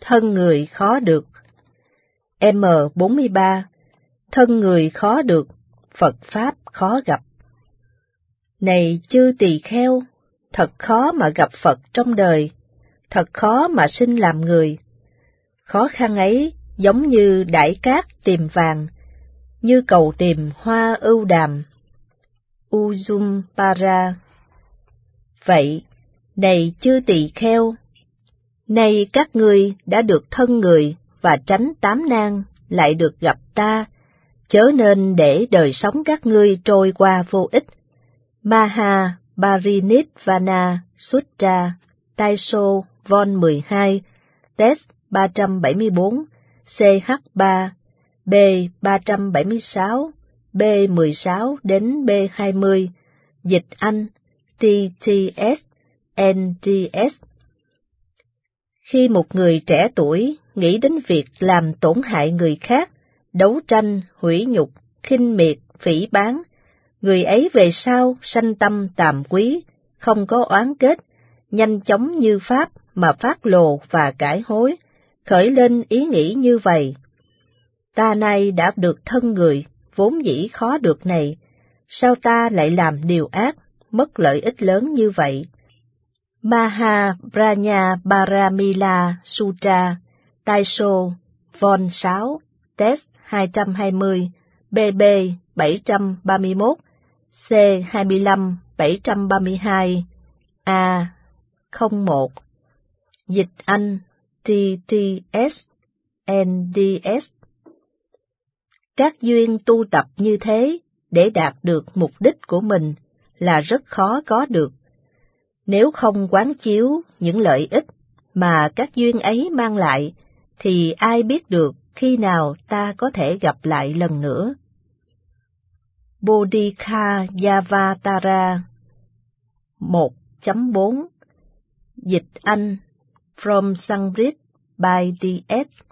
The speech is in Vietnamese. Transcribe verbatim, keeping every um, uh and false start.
Thân người khó được. M bốn mươi ba. Thân người khó được, Phật Pháp khó gặp. Này chư tỳ kheo, thật khó mà gặp Phật trong đời, thật khó mà sinh làm người. Khó khăn ấy giống như đãi cát tìm vàng, như cầu tìm hoa ưu đàm. Ujumpara. Vậy, này chư tỳ kheo, nay các ngươi đã được thân người và tránh tám nan, lại được gặp ta, chớ nên để đời sống các ngươi trôi qua vô ích. Maha Parinirvana Sutta, Taiso Von mười hai, Test ba trăm bảy mươi bốn, C H ba, B ba trăm bảy mươi sáu, B mười sáu đến B hai mươi, dịch Anh, T T S, N T S. Khi một người trẻ tuổi nghĩ đến việc làm tổn hại người khác, đấu tranh, hủy nhục, khinh miệt, phỉ báng, người ấy về sau sanh tâm tàm quý, không có oán kết, nhanh chóng như Pháp mà phát lồ và cải hối, khởi lên ý nghĩ như vậy. Ta nay đã được thân người, vốn dĩ khó được này, sao ta lại làm điều ác, mất lợi ích lớn như vậy? Maha Prajna Paramila Sutta, Taiso, Von sáu, Test hai trăm hai mươi, B B bảy trăm ba mươi mốt, C hai mươi lăm bảy trăm ba mươi hai, A không một, dịch Anh, T T S, N D S. Các duyên tu tập như thế để đạt được mục đích của mình là rất khó có được. Nếu không quán chiếu những lợi ích mà các duyên ấy mang lại, thì ai biết được khi nào ta có thể gặp lại lần nữa. Bodhikayavatara một chấm bốn, dịch Anh, From Sanskrit by D S